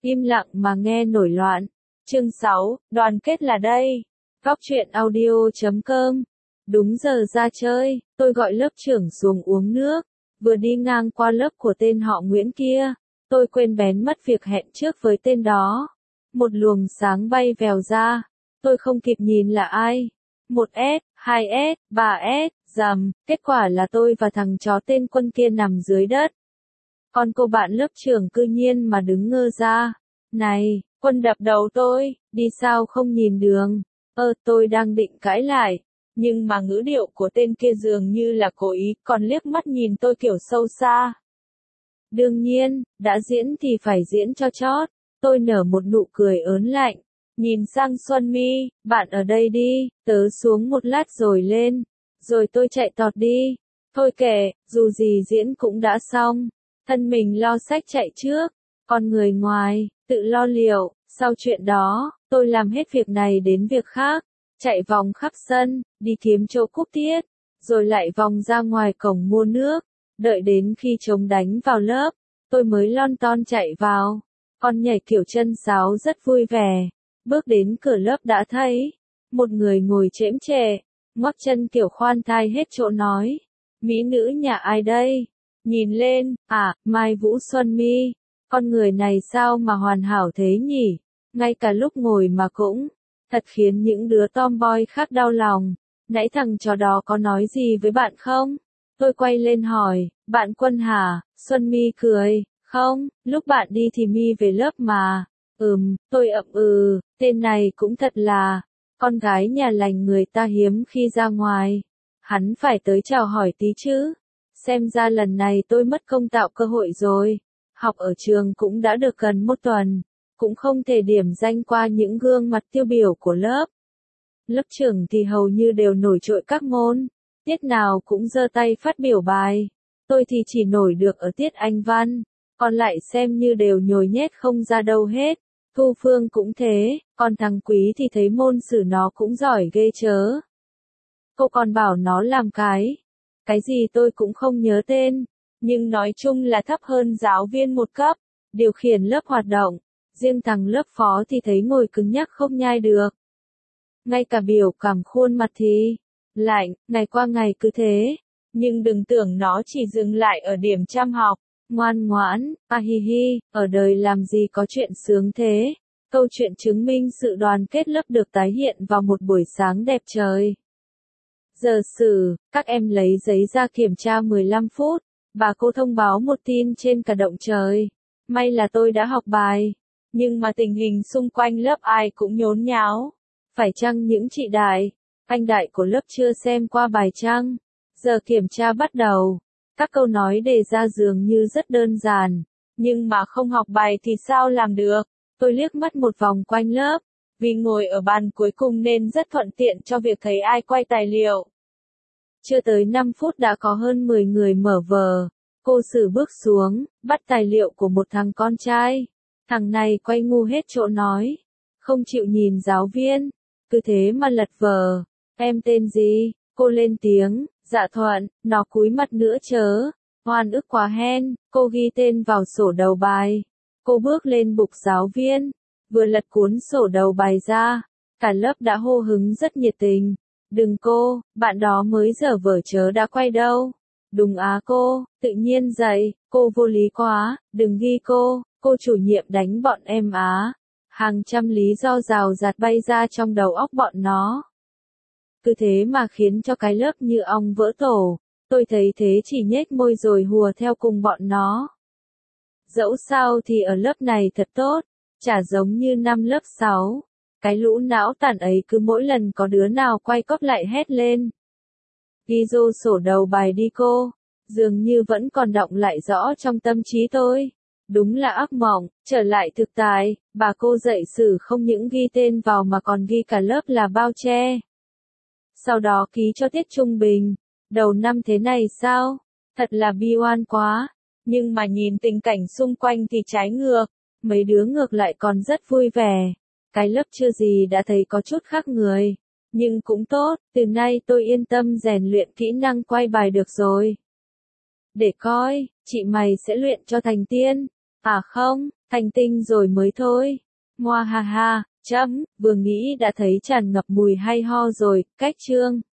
Im lặng mà nghe nổi loạn. Chương 6, đoàn kết là đây. Góc truyện audio.com. Đúng giờ ra chơi, tôi gọi lớp trưởng xuống uống nước. Vừa đi ngang qua lớp của tên họ Nguyễn kia, tôi quên bén mất việc hẹn trước với tên đó. Một luồng sáng bay vèo ra, tôi không kịp nhìn là ai. 1S, 2S, 3S, rầm, kết quả là tôi và thằng chó tên Quân kia nằm dưới đất. Còn cô bạn lớp trưởng cư nhiên mà đứng ngơ ra. Này, Quân đập đầu tôi, đi sao không nhìn đường. Tôi đang định cãi lại, nhưng mà ngữ điệu của tên kia dường như là cố ý, còn liếc mắt nhìn tôi kiểu sâu xa. Đương nhiên, đã diễn thì phải diễn cho chót. Tôi nở một nụ cười ớn lạnh, nhìn sang Xuân My, bạn ở đây đi, tớ xuống một lát rồi lên. Rồi tôi chạy tọt đi. Thôi kệ, dù gì diễn cũng đã xong. Thân mình lo xách chạy trước, còn người ngoài, tự lo liệu. Sau chuyện đó, tôi làm hết việc này đến việc khác, chạy vòng khắp sân, đi kiếm chỗ cúp tiết, rồi lại vòng ra ngoài cổng mua nước, đợi đến khi trống đánh vào lớp, tôi mới lon ton chạy vào. Con nhảy kiểu chân sáo rất vui vẻ, bước đến cửa lớp đã thấy một người ngồi chễm chệ, ngoắc chân kiểu khoan thai hết chỗ nói. Mỹ nữ nhà ai đây? Nhìn lên, Mai Vũ Xuân My. Con người này sao mà hoàn hảo thế nhỉ? Ngay cả lúc ngồi mà cũng, thật khiến những đứa tomboy khác đau lòng. Nãy thằng chó đó có nói gì với bạn không? Tôi quay lên hỏi, bạn Quân hả? Xuân My cười, không, lúc bạn đi thì My về lớp mà. Tôi ậm tên này cũng thật là, con gái nhà lành người ta hiếm khi ra ngoài. Hắn phải tới chào hỏi tí chứ. Xem ra lần này tôi mất công tạo cơ hội rồi. Học ở trường cũng đã được gần một tuần, cũng không thể điểm danh qua những gương mặt tiêu biểu của lớp. Lớp trưởng thì hầu như đều nổi trội các môn, tiết nào cũng giơ tay phát biểu bài. Tôi thì chỉ nổi được ở tiết Anh văn, còn lại xem như đều nhồi nhét không ra đâu hết. Thu Phương cũng thế, còn thằng Quý thì thấy môn sử nó cũng giỏi ghê chớ. Cô còn bảo nó làm cái gì tôi cũng không nhớ tên, nhưng nói chung là thấp hơn giáo viên một cấp, điều khiển lớp hoạt động. Riêng thằng lớp phó thì thấy ngồi cứng nhắc không nhai được. Ngay cả biểu cảm khuôn mặt thì lạnh, ngày qua ngày cứ thế. Nhưng đừng tưởng nó chỉ dừng lại ở điểm chăm học. Ngoan ngoãn, ở đời làm gì có chuyện sướng thế. Câu chuyện chứng minh sự đoàn kết lớp được tái hiện vào một buổi sáng đẹp trời. Giờ sử, các em lấy giấy ra kiểm tra 15 phút. Bà cô thông báo một tin trên cả động trời. May là tôi đã học bài. Nhưng mà tình hình xung quanh lớp ai cũng nhốn nháo. Phải chăng những chị đại, anh đại của lớp chưa xem qua bài chăng? Giờ kiểm tra bắt đầu. Các câu nói đề ra dường như rất đơn giản. Nhưng mà không học bài thì sao làm được? Tôi liếc mắt một vòng quanh lớp. Vì ngồi ở bàn cuối cùng nên rất thuận tiện cho việc thấy ai quay tài liệu. Chưa tới 5 phút đã có hơn 10 người mở vở. Cô Sử bước xuống, bắt tài liệu của một thằng con trai. Thằng này quay ngu hết chỗ nói. Không chịu nhìn giáo viên. Cứ thế mà lật vở. Em tên gì? Cô lên tiếng. Dạ Thuận. Nó cúi mặt nữa chớ. Oan ức quá hen. Cô ghi tên vào sổ đầu bài. Cô bước lên bục giáo viên. Vừa lật cuốn sổ đầu bài ra. Cả lớp đã hô hứng rất nhiệt tình. Đừng cô, bạn đó mới dở vở chớ đã quay đâu. Đúng cô, tự nhiên dậy, cô vô lý quá, đừng ghi cô chủ nhiệm đánh bọn em Hàng trăm lý do rào rạt bay ra trong đầu óc bọn nó. Cứ thế mà khiến cho cái lớp như ong vỡ tổ, tôi thấy thế chỉ nhếch môi rồi hùa theo cùng bọn nó. Dẫu sao thì ở lớp này thật tốt, chả giống như năm lớp 6. Cái lũ não tàn ấy cứ mỗi lần có đứa nào quay cóp lại hét lên. Ghi vô sổ đầu bài đi cô, dường như vẫn còn đọng lại rõ trong tâm trí tôi. Đúng là ác mộng, trở lại thực tại, bà cô dạy sử không những ghi tên vào mà còn ghi cả lớp là bao che. Sau đó ký cho tiết trung bình. Đầu năm thế này sao? Thật là bi oan quá. Nhưng mà nhìn tình cảnh xung quanh thì trái ngược. Mấy đứa ngược lại còn rất vui vẻ. Cái lớp chưa gì đã thấy có chút khác người. Nhưng cũng tốt, từ nay tôi yên tâm rèn luyện kỹ năng quay bài được rồi. Để coi, chị mày sẽ luyện cho thành tiên. À không, thành tinh rồi mới thôi. Ngoa ha ha, chấm, vừa nghĩ đã thấy tràn ngập mùi hay ho rồi, cách chương.